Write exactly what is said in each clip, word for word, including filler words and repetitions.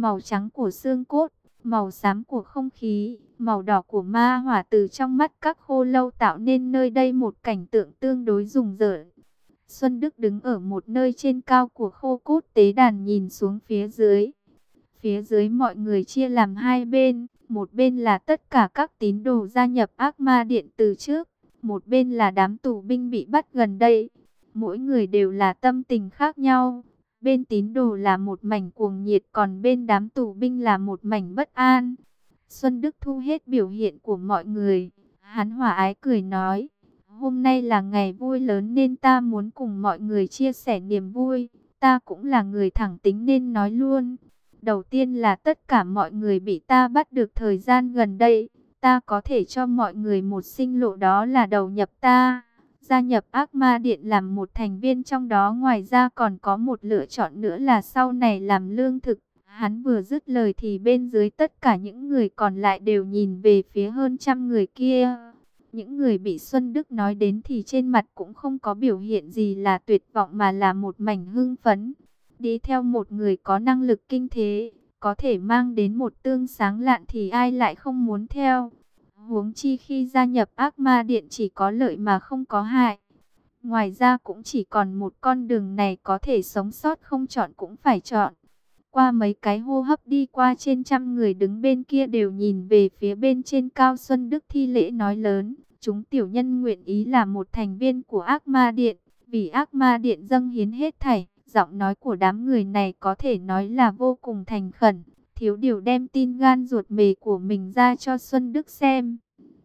màu trắng của xương cốt, màu xám của không khí, màu đỏ của ma hỏa từ trong mắt các khô lâu tạo nên nơi đây một cảnh tượng tương đối rùng rợn. Xuân Đức đứng ở một nơi trên cao của khô cốt tế đàn nhìn xuống phía dưới. Phía dưới mọi người chia làm hai bên, một bên là tất cả các tín đồ gia nhập ác ma điện từ trước, một bên là đám tù binh bị bắt gần đây. Mỗi người đều là tâm tình khác nhau. Bên tín đồ là một mảnh cuồng nhiệt, còn bên đám tù binh là một mảnh bất an. Xuân Đức thu hết biểu hiện của mọi người. Hắn hòa ái cười nói, hôm nay là ngày vui lớn nên ta muốn cùng mọi người chia sẻ niềm vui. Ta cũng là người thẳng tính nên nói luôn. Đầu tiên là tất cả mọi người bị ta bắt được thời gian gần đây. Ta có thể cho mọi người một sinh lộ, đó là đầu nhập ta, gia nhập ác ma điện làm một thành viên trong đó. Ngoài ra còn có một lựa chọn nữa là sau này làm lương thực. Hắn vừa dứt lời thì bên dưới tất cả những người còn lại đều nhìn về phía hơn trăm người kia. Những người bị Xuân Đức nói đến thì trên mặt cũng không có biểu hiện gì là tuyệt vọng mà là một mảnh hưng phấn. Đi theo một người có năng lực kinh thế, có thể mang đến một tương sáng lạn thì ai lại không muốn theo. Huống chi khi gia nhập ác ma điện chỉ có lợi mà không có hại. Ngoài ra cũng chỉ còn một con đường này, có thể sống sót không chọn cũng phải chọn. Qua mấy cái hô hấp đi qua, trên trăm người đứng bên kia đều nhìn về phía bên trên cao. Xuân Đức thi lễ nói lớn, chúng tiểu nhân nguyện ý là một thành viên của ác ma điện, vì ác ma điện dâng hiến hết thảy. Giọng nói của đám người này có thể nói là vô cùng thành khẩn, thiếu điều đem tin gan ruột mề của mình ra cho Xuân Đức xem.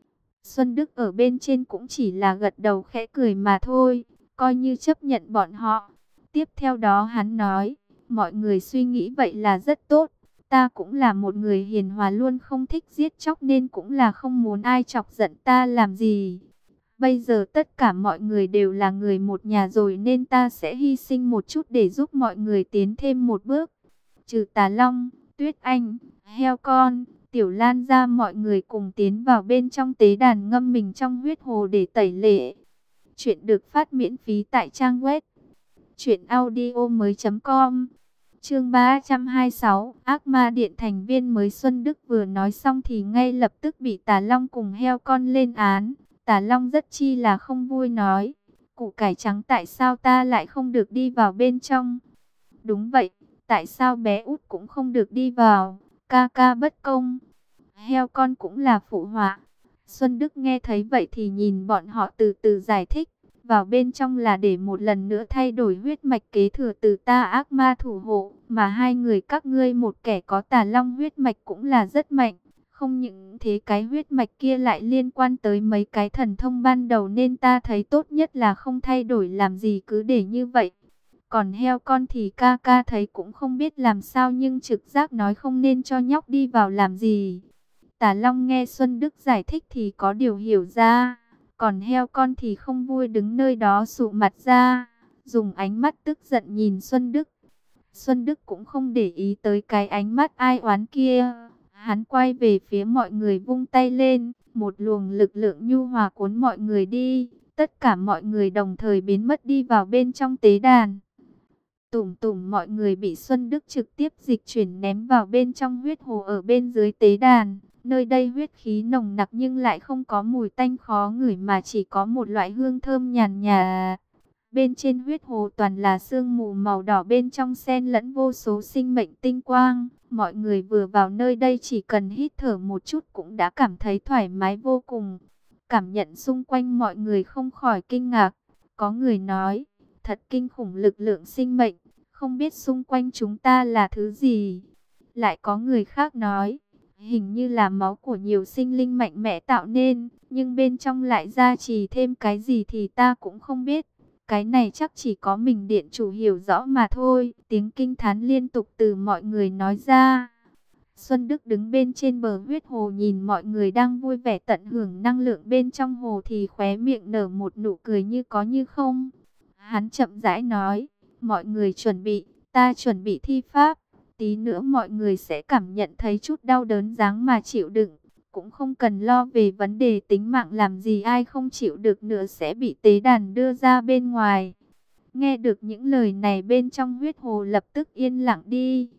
Xuân Đức ở bên trên cũng chỉ là gật đầu khẽ cười mà thôi, coi như chấp nhận bọn họ. Tiếp theo đó hắn nói, mọi người suy nghĩ vậy là rất tốt. Ta cũng là một người hiền hòa, luôn không thích giết chóc nên cũng là không muốn ai chọc giận ta làm gì. Bây giờ tất cả mọi người đều là người một nhà rồi nên ta sẽ hy sinh một chút để giúp mọi người tiến thêm một bước. Trừ Tà Long, Tuyết Anh, Heo Con, Tiểu Lan ra, mọi người cùng tiến vào bên trong tế đàn ngâm mình trong huyết hồ để tẩy lệ. Chuyện được phát miễn phí tại trang web truyện audio mới chấm com. Chương ba trăm hai mươi sáu, Ác Ma Điện thành viên mới. Xuân Đức vừa nói xong thì ngay lập tức bị Tà Long cùng Heo Con lên án. Tà Long rất chi là không vui nói, củ cải trắng tại sao ta lại không được đi vào bên trong? Đúng vậy, tại sao bé út cũng không được đi vào? Ca ca bất công. Heo Con cũng là phụ họa. Xuân Đức nghe thấy vậy thì nhìn bọn họ từ từ giải thích, vào bên trong là để một lần nữa thay đổi huyết mạch kế thừa từ ta ác ma thủ hộ, mà hai người các ngươi một kẻ có Tà Long huyết mạch cũng là rất mạnh. Không những thế cái huyết mạch kia lại liên quan tới mấy cái thần thông ban đầu nên ta thấy tốt nhất là không thay đổi làm gì, cứ để như vậy. Còn Heo Con thì ca ca thấy cũng không biết làm sao nhưng trực giác nói không nên cho nhóc đi vào làm gì. Tà Long nghe Xuân Đức giải thích thì có điều hiểu ra, còn Heo Con thì không vui đứng nơi đó sụ mặt ra, dùng ánh mắt tức giận nhìn Xuân Đức. Xuân Đức cũng không để ý tới cái ánh mắt ai oán kia. Hắn quay về phía mọi người vung tay lên, một luồng lực lượng nhu hòa cuốn mọi người đi. Tất cả mọi người đồng thời biến mất đi vào bên trong tế đàn. Tủm tủm mọi người bị Xuân Đức trực tiếp dịch chuyển ném vào bên trong huyết hồ ở bên dưới tế đàn. Nơi đây huyết khí nồng nặc nhưng lại không có mùi tanh khó ngửi mà chỉ có một loại hương thơm nhàn nhạt. Bên trên huyết hồ toàn là sương mù màu đỏ, bên trong xen lẫn vô số sinh mệnh tinh quang. Mọi người vừa vào nơi đây chỉ cần hít thở một chút cũng đã cảm thấy thoải mái vô cùng. Cảm nhận xung quanh mọi người không khỏi kinh ngạc. Có người nói, thật kinh khủng lực lượng sinh mệnh, không biết xung quanh chúng ta là thứ gì. Lại có người khác nói, hình như là máu của nhiều sinh linh mạnh mẽ tạo nên, nhưng bên trong lại gia trì thêm cái gì thì ta cũng không biết. Cái này chắc chỉ có mình điện chủ hiểu rõ mà thôi. Tiếng kinh thán liên tục từ mọi người nói ra. Xuân Đức đứng bên trên bờ huyết hồ nhìn mọi người đang vui vẻ tận hưởng năng lượng bên trong hồ thì khóe miệng nở một nụ cười như có như không. Hắn chậm rãi nói, mọi người chuẩn bị, ta chuẩn bị thi pháp. Tí nữa mọi người sẽ cảm nhận thấy chút đau đớn dáng mà chịu đựng. Cũng không cần lo về vấn đề tính mạng làm gì, ai không chịu được nữa sẽ bị tế đàn đưa ra bên ngoài. Nghe được những lời này bên trong huyết hồ lập tức yên lặng đi.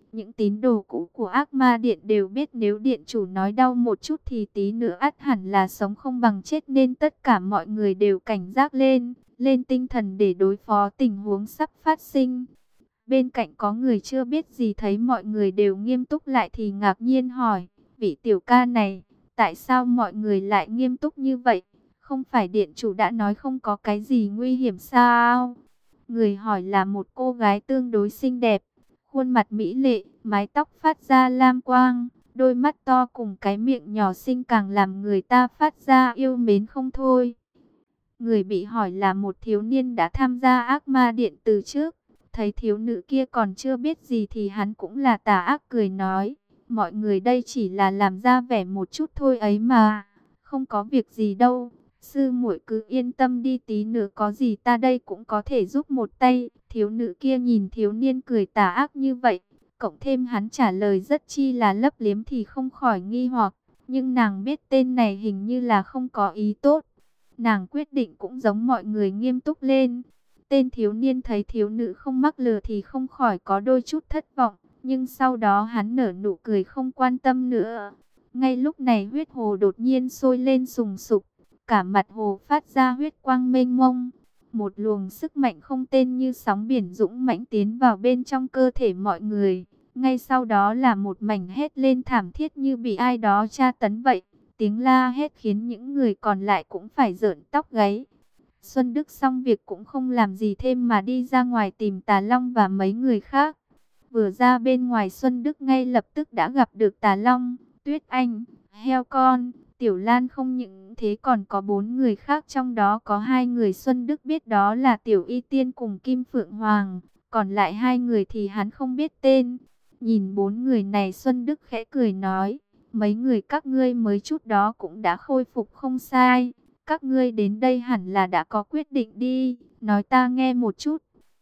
Những tín đồ cũ của ác ma điện đều biết nếu điện chủ nói đau một chút thì tí nữa ắt hẳn là sống không bằng chết, nên tất cả mọi người đều cảnh giác lên, lên tinh thần để đối phó tình huống sắp phát sinh. Bên cạnh có người chưa biết gì thấy mọi người đều nghiêm túc lại thì ngạc nhiên hỏi, vị tiểu ca này, tại sao mọi người lại nghiêm túc như vậy? Không phải điện chủ đã nói không có cái gì nguy hiểm sao? Người hỏi là một cô gái tương đối xinh đẹp, khuôn mặt mỹ lệ, mái tóc phát ra lam quang, đôi mắt to cùng cái miệng nhỏ xinh càng làm người ta phát ra yêu mến không thôi. Người bị hỏi là một thiếu niên đã tham gia ác ma điện từ trước. Thấy thiếu nữ kia còn chưa biết gì thì hắn cũng là tà ác cười nói, mọi người đây chỉ là làm ra vẻ một chút thôi ấy mà, không có việc gì đâu. Sư muội cứ yên tâm đi, tí nữa có gì ta đây cũng có thể giúp một tay. Thiếu nữ kia nhìn thiếu niên cười tà ác như vậy, cộng thêm hắn trả lời rất chi là lấp liếm thì không khỏi nghi hoặc. Nhưng nàng biết tên này hình như là không có ý tốt. Nàng quyết định cũng giống mọi người nghiêm túc lên. Tên thiếu niên thấy thiếu nữ không mắc lừa thì không khỏi có đôi chút thất vọng. Nhưng sau đó hắn nở nụ cười không quan tâm nữa. Ngay lúc này huyết hồ đột nhiên sôi lên sùng sục. Cả mặt hồ phát ra huyết quang mênh mông. Một luồng sức mạnh không tên như sóng biển dũng mãnh tiến vào bên trong cơ thể mọi người. Ngay sau đó là một mảnh hét lên thảm thiết như bị ai đó tra tấn vậy. Tiếng la hét khiến những người còn lại cũng phải rợn tóc gáy. Xuân Đức xong việc cũng không làm gì thêm mà đi ra ngoài tìm Tà Long và mấy người khác. Vừa ra bên ngoài Xuân Đức ngay lập tức đã gặp được Tà Long, Tuyết Anh, Heo Con, Tiểu Lan, không những thế còn có bốn người khác, trong đó có hai người Xuân Đức biết đó là Tiểu Y Tiên cùng Kim Phượng Hoàng, còn lại hai người thì hắn không biết tên. Nhìn bốn người này Xuân Đức khẽ cười nói, mấy người các ngươi mới chút đó cũng đã khôi phục không sai. Các ngươi đến đây hẳn là đã có quyết định đi, nói ta nghe một chút.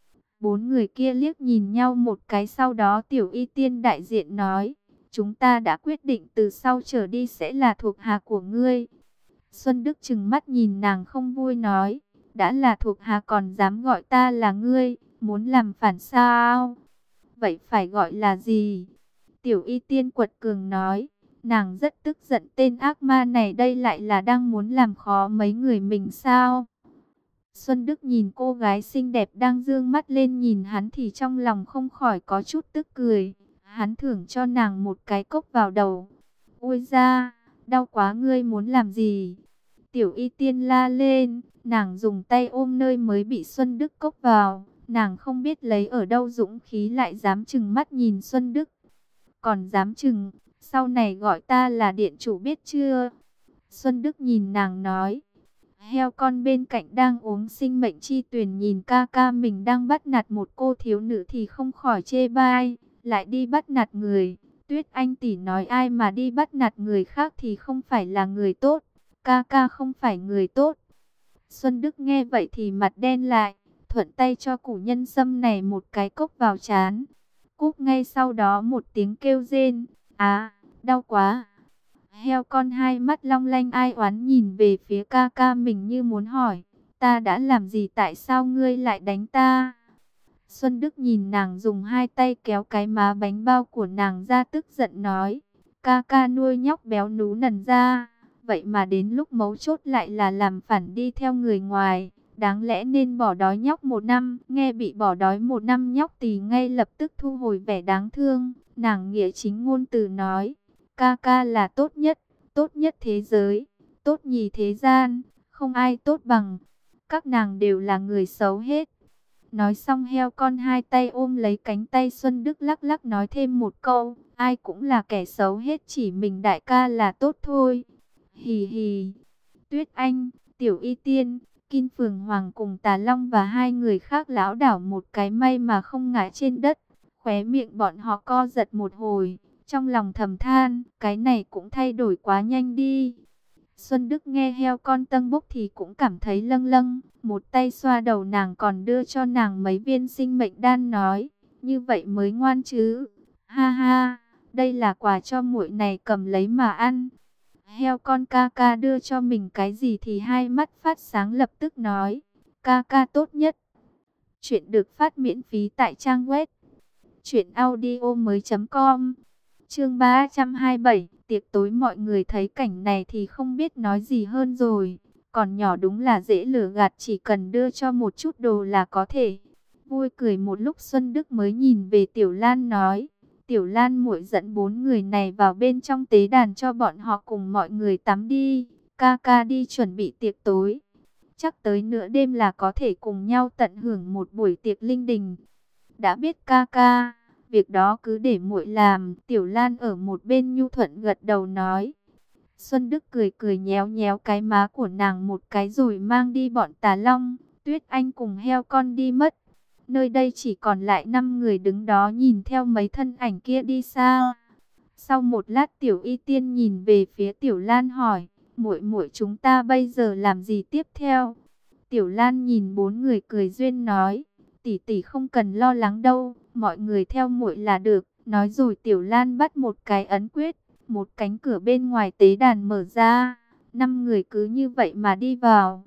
Bốn người kia liếc nhìn nhau một cái, sau đó Tiểu Y Tiên đại diện nói, chúng ta đã quyết định từ sau trở đi sẽ là thuộc hạ của ngươi. Xuân Đức trừng mắt nhìn nàng không vui nói, đã là thuộc hạ còn dám gọi ta là ngươi, muốn làm phản sao? Vậy phải gọi là gì? Tiểu Y Tiên quật cường nói. Nàng rất tức giận, tên ác ma này đây lại là đang muốn làm khó mấy người mình sao? Xuân Đức nhìn cô gái xinh đẹp đang dương mắt lên nhìn hắn thì trong lòng không khỏi có chút tức cười. Hắn thưởng cho nàng một cái cốc vào đầu. Ôi da, đau quá, ngươi muốn làm gì? Tiểu Y Tiên la lên, nàng dùng tay ôm nơi mới bị Xuân Đức cốc vào. Nàng không biết lấy ở đâu dũng khí lại dám trừng mắt nhìn Xuân Đức. Còn dám trừng, sau này gọi ta là điện chủ biết chưa? Xuân Đức nhìn nàng nói. Heo Con bên cạnh đang uống sinh mệnh chi tuyền nhìn ca ca mình đang bắt nạt một cô thiếu nữ thì không khỏi chê bai, lại đi bắt nạt người. Tuyết Anh tỷ nói ai mà đi bắt nạt người khác thì không phải là người tốt, ca ca không phải người tốt. Xuân Đức nghe vậy thì mặt đen lại, thuận tay cho củ nhân sâm này một cái cốc vào trán. Cúc ngay sau đó một tiếng kêu rên, á, đau quá. Heo Con hai mắt long lanh ai oán nhìn về phía ca ca mình như muốn hỏi, ta đã làm gì, tại sao ngươi lại đánh ta? Xuân Đức nhìn nàng dùng hai tay kéo cái má bánh bao của nàng ra tức giận nói, ca ca nuôi nhóc béo nú nần ra, vậy mà đến lúc mấu chốt lại là làm phản đi theo người ngoài. Đáng lẽ nên bỏ đói nhóc một năm. Nghe bị bỏ đói một năm nhóc thì ngay lập tức thu hồi vẻ đáng thương. Nàng nghĩa chính ngôn từ nói, ca ca là tốt nhất, tốt nhất thế giới, tốt nhì thế gian, không ai tốt bằng. Các nàng đều là người xấu hết. Nói xong Heo Con hai tay ôm lấy cánh tay Xuân Đức lắc lắc nói thêm một câu, ai cũng là kẻ xấu hết, chỉ mình đại ca là tốt thôi. Hì hì. Tuyết Anh, Tiểu Y Tiên, Kim Phượng Hoàng cùng Tà Long và hai người khác lão đảo một cái may mà không ngã trên đất. Khóe miệng bọn họ co giật một hồi, trong lòng thầm than, cái này cũng thay đổi quá nhanh đi. Xuân Đức nghe Heo Con tâng bốc thì cũng cảm thấy lâng lâng, một tay xoa đầu nàng còn đưa cho nàng mấy viên sinh mệnh đan nói, như vậy mới ngoan chứ. Ha ha, đây là quà cho muội này, cầm lấy mà ăn. Heo Con ca ca đưa cho mình cái gì thì hai mắt phát sáng lập tức nói, ca ca tốt nhất. Chuyện được phát miễn phí tại trang web truyện audio mới com. Chương ba trăm hai mươi bảy, tiệc tối. Mọi người thấy cảnh này thì không biết nói gì hơn rồi. Còn nhỏ đúng là dễ lừa gạt, chỉ cần đưa cho một chút đồ là có thể. Vui cười một lúc, Xuân Đức mới nhìn về Tiểu Lan nói: Tiểu Lan muội dẫn bốn người này vào bên trong tế đàn cho bọn họ cùng mọi người tắm đi. Ca ca đi chuẩn bị tiệc tối. Chắc tới nửa đêm là có thể cùng nhau tận hưởng một buổi tiệc linh đình. Đã biết ca ca, việc đó cứ để muội làm. Tiểu Lan ở một bên nhu thuận gật đầu nói. Xuân Đức cười cười nhéo nhéo cái má của nàng một cái rồi mang đi bọn Tà Long, Tuyết Anh cùng heo con đi mất. Nơi đây chỉ còn lại năm người đứng đó nhìn theo mấy thân ảnh kia đi xa. Sau một lát, Tiểu Y Tiên nhìn về phía Tiểu Lan hỏi: muội muội chúng ta bây giờ làm gì tiếp theo? Tiểu Lan nhìn bốn người cười duyên nói: tỷ tỷ không cần lo lắng đâu, mọi người theo muội là được. Nói rồi Tiểu Lan bắt một cái ấn quyết, một cánh cửa bên ngoài tế đàn mở ra, năm người cứ như vậy mà đi vào.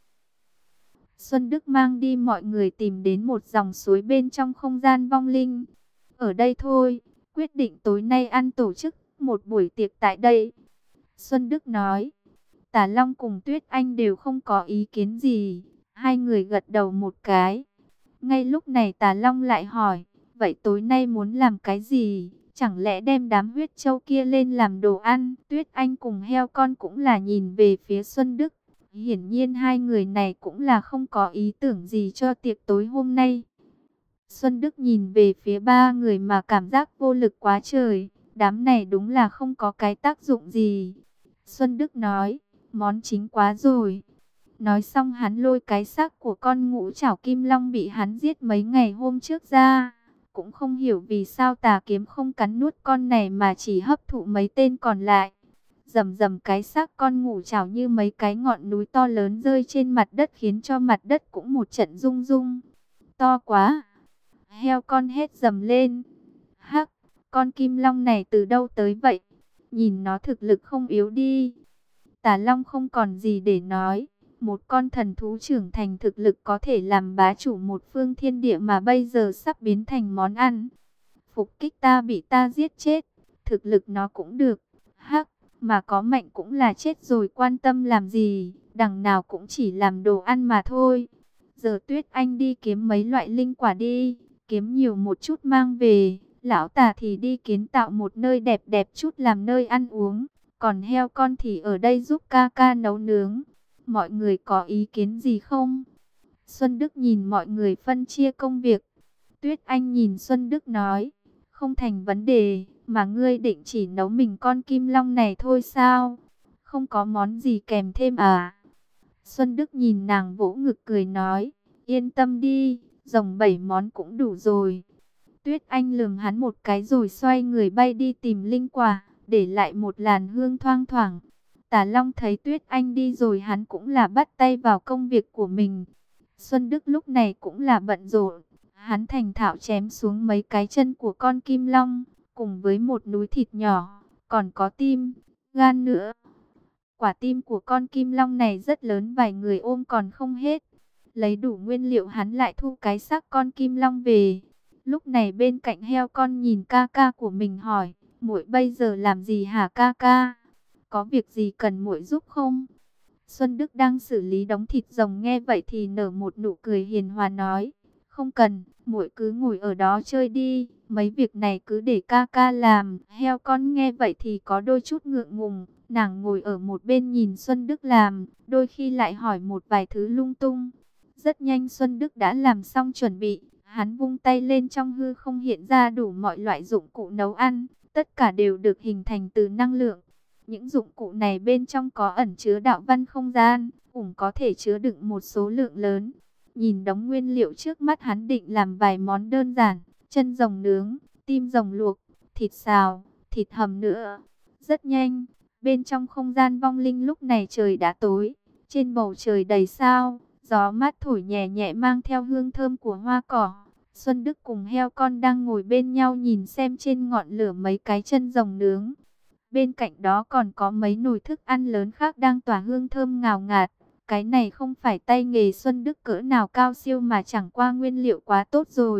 Xuân Đức mang đi mọi người tìm đến một dòng suối bên trong không gian vong linh. Ở đây thôi, quyết định tối nay ăn tổ chức một buổi tiệc tại đây. Xuân Đức nói. Tà Long cùng Tuyết Anh đều không có ý kiến gì, hai người gật đầu một cái. Ngay lúc này Tà Long lại hỏi: vậy tối nay muốn làm cái gì? Chẳng lẽ đem đám huyết châu kia lên làm đồ ăn? Tuyết Anh cùng heo con cũng là nhìn về phía Xuân Đức. Hiển nhiên hai người này cũng là không có ý tưởng gì cho tiệc tối hôm nay. Xuân Đức nhìn về phía ba người mà cảm giác vô lực quá trời. Đám này đúng là không có cái tác dụng gì. Xuân Đức nói: món chính quá rồi. Nói xong hắn lôi cái xác của con ngũ trảo kim long bị hắn giết mấy ngày hôm trước ra. Cũng không hiểu vì sao tà kiếm không cắn nuốt con này mà chỉ hấp thụ mấy tên còn lại. Rầm rầm, cái xác con ngũ trảo như mấy cái ngọn núi to lớn rơi trên mặt đất, khiến cho mặt đất cũng một trận rung rung. To quá! Heo con hét dầm lên. Hắc! Con kim long này từ đâu tới vậy? Nhìn nó thực lực không yếu đi. Tà Long không còn gì để nói. Một con thần thú trưởng thành thực lực có thể làm bá chủ một phương thiên địa mà bây giờ sắp biến thành món ăn. Phục kích ta bị ta giết chết. Thực lực nó cũng được. Hắc! Mà có mạnh cũng là chết rồi, quan tâm làm gì? Đằng nào cũng chỉ làm đồ ăn mà thôi. Giờ Tuyết Anh đi kiếm mấy loại linh quả đi. Kiếm nhiều một chút mang về. Lão Tà thì đi kiến tạo một nơi đẹp đẹp chút làm nơi ăn uống. Còn heo con thì ở đây giúp ca ca nấu nướng. Mọi người có ý kiến gì không? Xuân Đức nhìn mọi người phân chia công việc. Tuyết Anh nhìn Xuân Đức nói: không thành vấn đề, mà ngươi định chỉ nấu mình con kim long này thôi sao? Không có món gì kèm thêm à? Xuân Đức nhìn nàng vỗ ngực cười nói: yên tâm đi, rồng bảy món cũng đủ rồi. Tuyết Anh lườm hắn một cái rồi xoay người bay đi tìm linh quả, để lại một làn hương thoang thoảng. Tà Long thấy Tuyết Anh đi rồi, hắn cũng là bắt tay vào công việc của mình. Xuân Đức lúc này cũng là bận rộn. Hắn thành thạo chém xuống mấy cái chân của con kim long, cùng với một núi thịt nhỏ, còn có tim, gan nữa. Quả tim của con kim long này rất lớn, vài người ôm còn không hết. Lấy đủ nguyên liệu, hắn lại thu cái xác con kim long về. Lúc này bên cạnh heo con nhìn ca ca của mình hỏi: muội bây giờ làm gì hả ca ca? Có việc gì cần muội giúp không? Xuân Đức đang xử lý đống thịt rồng, nghe vậy thì nở một nụ cười hiền hòa nói: không cần, muội cứ ngồi ở đó chơi đi, mấy việc này cứ để ca ca làm. Heo con nghe vậy thì có đôi chút ngượng ngùng, nàng ngồi ở một bên nhìn Xuân Đức làm, đôi khi lại hỏi một vài thứ lung tung. Rất nhanh Xuân Đức đã làm xong chuẩn bị, hắn vung tay lên, trong hư không hiện ra đủ mọi loại dụng cụ nấu ăn, tất cả đều được hình thành từ năng lượng. Những dụng cụ này bên trong có ẩn chứa đạo văn không gian, cũng có thể chứa đựng một số lượng lớn. Nhìn đống nguyên liệu trước mắt, hắn định làm vài món đơn giản: chân rồng nướng, tim rồng luộc, thịt xào, thịt hầm nữa. Rất nhanh, bên trong không gian vong linh lúc này trời đã tối, trên bầu trời đầy sao, gió mát thổi nhẹ nhẹ mang theo hương thơm của hoa cỏ. Xuân Đức cùng heo con đang ngồi bên nhau nhìn xem trên ngọn lửa mấy cái chân rồng nướng. Bên cạnh đó còn có mấy nồi thức ăn lớn khác đang tỏa hương thơm ngào ngạt. Cái này không phải tay nghề Xuân Đức cỡ nào cao siêu, mà chẳng qua nguyên liệu quá tốt rồi.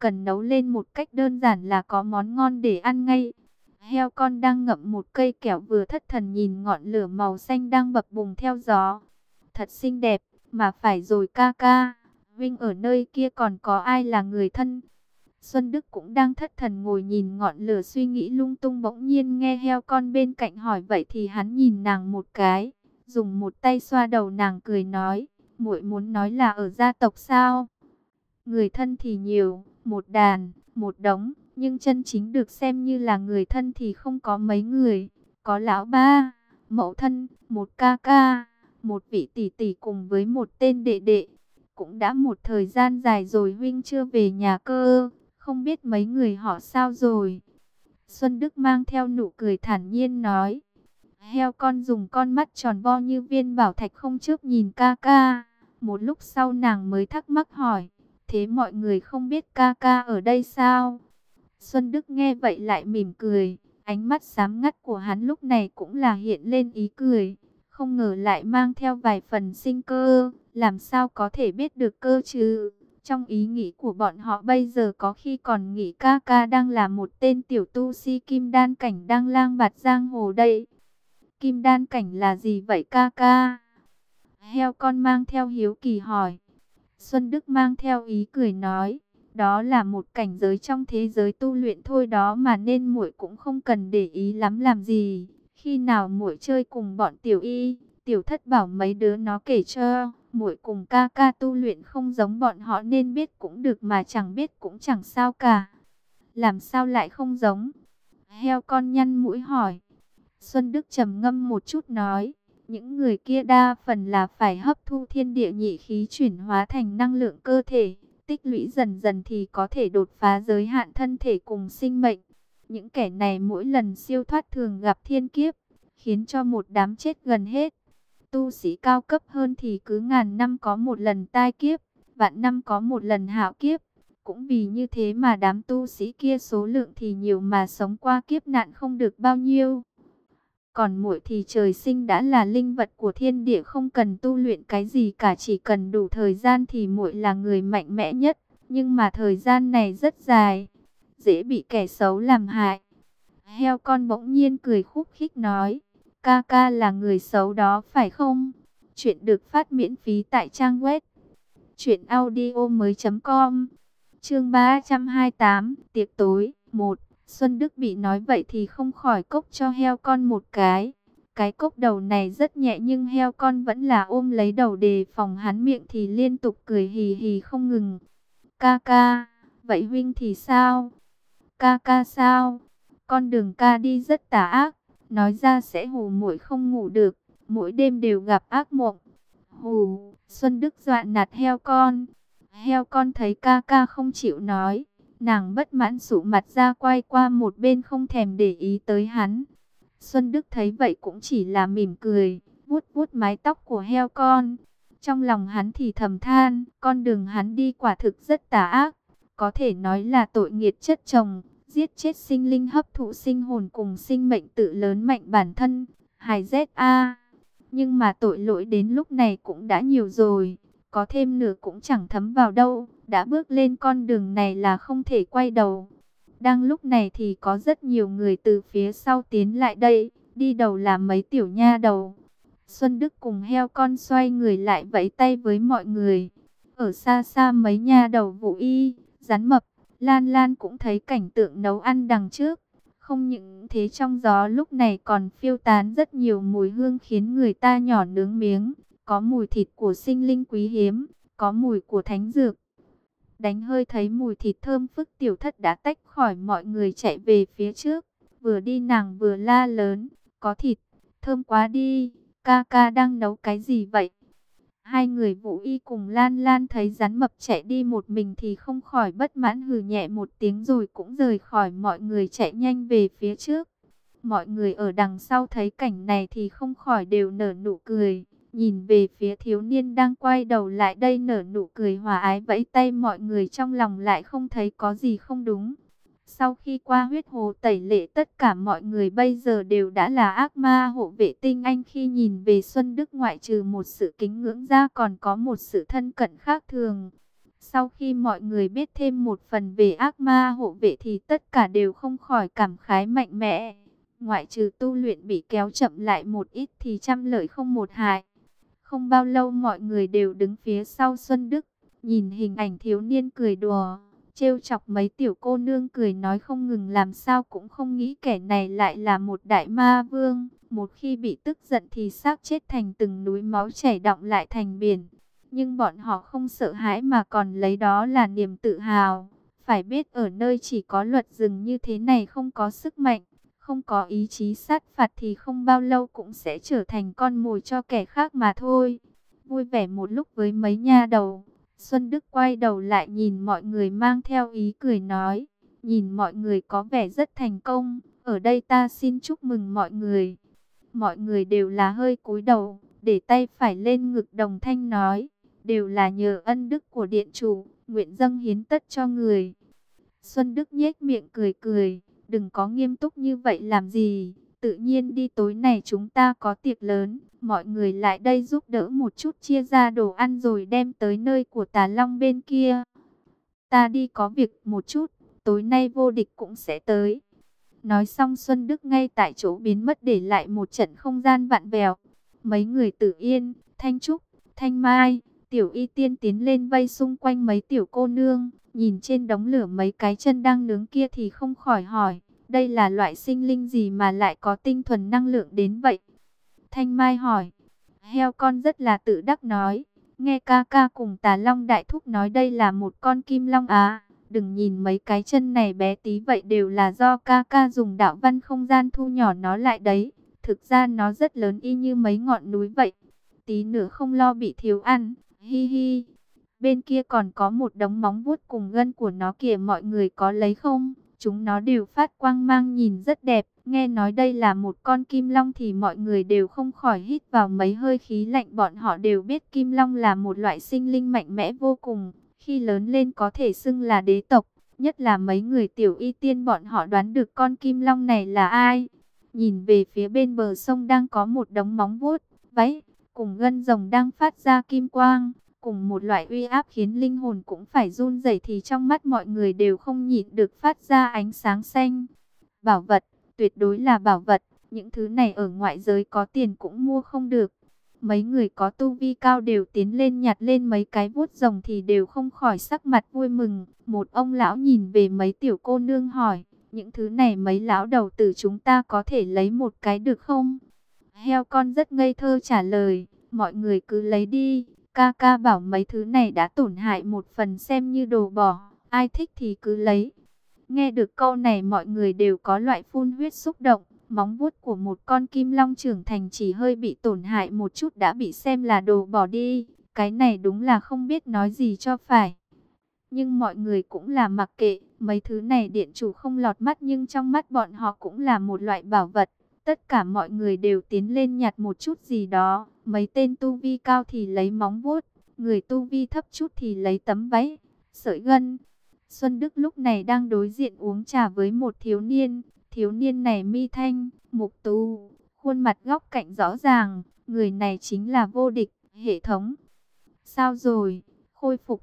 cần nấu lên một cách đơn giản là có món ngon để ăn ngay. Heo con đang ngậm một cây kẹo vừa thất thần nhìn ngọn lửa màu xanh đang bập bùng theo gió. Thật xinh đẹp, mà phải rồi ca ca, Vinh ở nơi kia còn có ai là người thân? Xuân Đức cũng đang thất thần ngồi nhìn ngọn lửa suy nghĩ lung tung, bỗng nhiên nghe heo con bên cạnh hỏi vậy thì hắn nhìn nàng một cái, dùng một tay xoa đầu nàng cười nói, muội muốn nói là ở gia tộc sao? Người thân thì nhiều, một đàn, một đống, nhưng chân chính được xem như là người thân thì không có mấy người. Có lão ba, mẫu thân, một ca ca, một vị tỷ tỷ cùng với một tên đệ đệ. Cũng đã một thời gian dài rồi huynh chưa về nhà cơ, không biết mấy người họ sao rồi. Xuân Đức mang theo nụ cười thản nhiên nói. Heo con dùng con mắt tròn vo như viên bảo thạch không chớp nhìn ca ca. Một lúc sau nàng mới thắc mắc hỏi, thế mọi người không biết ca ca ở đây sao? Xuân Đức nghe vậy lại mỉm cười, ánh mắt sáng ngắt của hắn lúc này cũng là hiện lên ý cười, không ngờ lại mang theo vài phần sinh cơ, làm sao có thể biết được cơ chứ? Trong ý nghĩ của bọn họ bây giờ có khi còn nghĩ ca ca đang là một tên tiểu tu si kim đan cảnh đang lang bạt giang hồ đây. Kim đan cảnh là gì vậy ca ca? Heo con mang theo hiếu kỳ hỏi. Xuân Đức mang theo ý cười nói, đó là một cảnh giới trong thế giới tu luyện thôi đó mà nên muội cũng không cần để ý lắm làm gì. Khi nào muội chơi cùng bọn tiểu y, tiểu thất bảo mấy đứa nó kể cho, muội cùng ca ca tu luyện không giống bọn họ nên biết cũng được mà chẳng biết cũng chẳng sao cả. Làm sao lại không giống? Heo con nhăn mũi hỏi. Xuân Đức trầm ngâm một chút nói, những người kia đa phần là phải hấp thu thiên địa nhị khí chuyển hóa thành năng lượng cơ thể, tích lũy dần dần thì có thể đột phá giới hạn thân thể cùng sinh mệnh. Những kẻ này mỗi lần siêu thoát thường gặp thiên kiếp, khiến cho một đám chết gần hết. Tu sĩ cao cấp hơn thì cứ ngàn năm có một lần tai kiếp, vạn năm có một lần hạo kiếp. Cũng vì như thế mà đám tu sĩ kia số lượng thì nhiều mà sống qua kiếp nạn không được bao nhiêu. Còn muội thì trời sinh đã là linh vật của thiên địa, không cần tu luyện cái gì cả, chỉ cần đủ thời gian thì muội là người mạnh mẽ nhất. Nhưng mà thời gian này rất dài, dễ bị kẻ xấu làm hại. Heo con bỗng nhiên cười khúc khích nói, ca ca là người xấu đó phải không? Chuyện được phát miễn phí tại trang web truyện audio mới chấm com. Chương ba trăm hai mươi tám, tiệc tối một. Xuân Đức bị nói vậy thì không khỏi cốc cho heo con một cái. Cái cốc đầu này rất nhẹ nhưng heo con vẫn là ôm lấy đầu đề phòng hắn, miệng thì liên tục cười hì hì không ngừng. Ca ca, vậy huynh thì sao? Ca ca sao? Con đường ca đi rất tà ác, nói ra sẽ hù muội không ngủ được, mỗi đêm đều gặp ác mộng. Hù, Xuân Đức dọa nạt heo con. Heo con thấy ca ca không chịu nói, nàng bất mãn sụ mặt ra quay qua một bên không thèm để ý tới hắn. Xuân Đức thấy vậy cũng chỉ là mỉm cười, vuốt vuốt mái tóc của heo con. Trong lòng hắn thì thầm than, con đường hắn đi quả thực rất tà ác, có thể nói là tội nghiệt chất chồng, giết chết sinh linh, hấp thụ sinh hồn cùng sinh mệnh, tự lớn mạnh bản thân. Hài Z A. Nhưng mà tội lỗi đến lúc này cũng đã nhiều rồi, có thêm nửa cũng chẳng thấm vào đâu, đã bước lên con đường này là không thể quay đầu. Đang lúc này thì có rất nhiều người từ phía sau tiến lại đây, đi đầu là mấy tiểu nha đầu. Xuân Đức cùng heo con xoay người lại vẫy tay với mọi người. Ở xa xa mấy nha đầu Vũ Y, Rắn Mập, Lan Lan cũng thấy cảnh tượng nấu ăn đằng trước. Không những thế, trong gió lúc này còn phiêu tán rất nhiều mùi hương khiến người ta nhỏ nướng miếng. Có mùi thịt của sinh linh quý hiếm, có mùi của thánh dược. Đánh hơi thấy mùi thịt thơm phức, tiểu thất đã tách khỏi mọi người chạy về phía trước. Vừa đi nàng vừa la lớn, có thịt, thơm quá đi, ca ca đang nấu cái gì vậy? Hai người Vũ Y cùng Lan Lan thấy Rắn Mập chạy đi một mình thì không khỏi bất mãn hừ nhẹ một tiếng rồi cũng rời khỏi mọi người chạy nhanh về phía trước. Mọi người ở đằng sau thấy cảnh này thì không khỏi đều nở nụ cười. Nhìn về phía thiếu niên đang quay đầu lại đây nở nụ cười hòa ái vẫy tay, mọi người trong lòng lại không thấy có gì không đúng. Sau khi qua huyết hồ tẩy lệ, tất cả mọi người bây giờ đều đã là ác ma hộ vệ tinh anh. Khi nhìn về Xuân Đức, ngoại trừ một sự kính ngưỡng ra còn có một sự thân cận khác thường. Sau khi mọi người biết thêm một phần về ác ma hộ vệ thì tất cả đều không khỏi cảm khái mạnh mẽ. Ngoại trừ tu luyện bị kéo chậm lại một ít thì trăm lợi không một hại. Không bao lâu mọi người đều đứng phía sau Xuân Đức, nhìn hình ảnh thiếu niên cười đùa, trêu chọc mấy tiểu cô nương cười nói không ngừng, làm sao cũng không nghĩ kẻ này lại là một đại ma vương. Một khi bị tức giận thì xác chết thành từng núi, máu chảy đọng lại thành biển. Nhưng bọn họ không sợ hãi mà còn lấy đó là niềm tự hào. Phải biết ở nơi chỉ có luật rừng như thế này, không có sức mạnh, không có ý chí sát phạt thì không bao lâu cũng sẽ trở thành con mồi cho kẻ khác mà thôi. Vui vẻ một lúc với mấy nha đầu, Xuân Đức quay đầu lại nhìn mọi người mang theo ý cười nói, nhìn mọi người có vẻ rất thành công, ở đây ta xin chúc mừng mọi người. Mọi người đều là hơi cúi đầu, để tay phải lên ngực đồng thanh nói, đều là nhờ ân đức của điện chủ, nguyện dâng hiến tất cho người. Xuân Đức nhếch miệng cười cười, đừng có nghiêm túc như vậy làm gì, tự nhiên đi, tối này chúng ta có tiệc lớn, mọi người lại đây giúp đỡ một chút, chia ra đồ ăn rồi đem tới nơi của Tà Long bên kia. Ta đi có việc một chút, tối nay vô địch cũng sẽ tới. Nói xong Xuân Đức ngay tại chỗ biến mất, để lại một trận không gian vặn vẹo. Mấy người Tử Yên, Thanh Trúc, Thanh Mai, Tiểu Y Tiên tiến lên vây xung quanh mấy tiểu cô nương, nhìn trên đống lửa mấy cái chân đang nướng kia thì không khỏi hỏi, đây là loại sinh linh gì mà lại có tinh thuần năng lượng đến vậy? Thanh Mai hỏi, heo con rất là tự đắc nói, nghe ca ca cùng Tà Long đại thúc nói đây là một con kim long á. Đừng nhìn mấy cái chân này bé tí vậy, đều là do ca ca dùng đạo văn không gian thu nhỏ nó lại đấy. Thực ra nó rất lớn, y như mấy ngọn núi vậy. Tí nữa không lo bị thiếu ăn, hi hi. Bên kia còn có một đống móng vuốt cùng gân của nó kìa, mọi người có lấy không? Chúng nó đều phát quang mang nhìn rất đẹp. Nghe nói đây là một con kim long thì mọi người đều không khỏi hít vào mấy hơi khí lạnh. Bọn họ đều biết kim long là một loại sinh linh mạnh mẽ vô cùng. Khi lớn lên có thể xưng là đế tộc. Nhất là mấy người Tiểu Y Tiên, bọn họ đoán được con kim long này là ai. Nhìn về phía bên bờ sông đang có một đống móng vuốt, váy cùng gân rồng đang phát ra kim quang, cùng một loại uy áp khiến linh hồn cũng phải run rẩy, thì trong mắt mọi người đều không nhịn được phát ra ánh sáng xanh. Bảo vật, tuyệt đối là bảo vật, những thứ này ở ngoại giới có tiền cũng mua không được. Mấy người có tu vi cao đều tiến lên nhặt lên mấy cái vuốt rồng thì đều không khỏi sắc mặt vui mừng. Một ông lão nhìn về mấy tiểu cô nương hỏi, những thứ này mấy lão đầu tử chúng ta có thể lấy một cái được không? Heo con rất ngây thơ trả lời, mọi người cứ lấy đi, ca ca bảo mấy thứ này đã tổn hại một phần xem như đồ bỏ, ai thích thì cứ lấy. Nghe được câu này mọi người đều có loại phun huyết xúc động. Móng vuốt của một con kim long trưởng thành chỉ hơi bị tổn hại một chút đã bị xem là đồ bỏ đi. Cái này đúng là không biết nói gì cho phải. Nhưng mọi người cũng là mặc kệ. Mấy thứ này điện chủ không lọt mắt, nhưng trong mắt bọn họ cũng là một loại bảo vật. Tất cả mọi người đều tiến lên nhặt một chút gì đó. Mấy tên tu vi cao thì lấy móng vuốt, người tu vi thấp chút thì lấy tấm váy, sợi gân. Xuân Đức lúc này đang đối diện uống trà với một thiếu niên. Thiếu niên này mi thanh, mục tú, khuôn mặt góc cạnh rõ ràng. Người này chính là Vô Địch, hệ thống. Sao rồi, khôi phục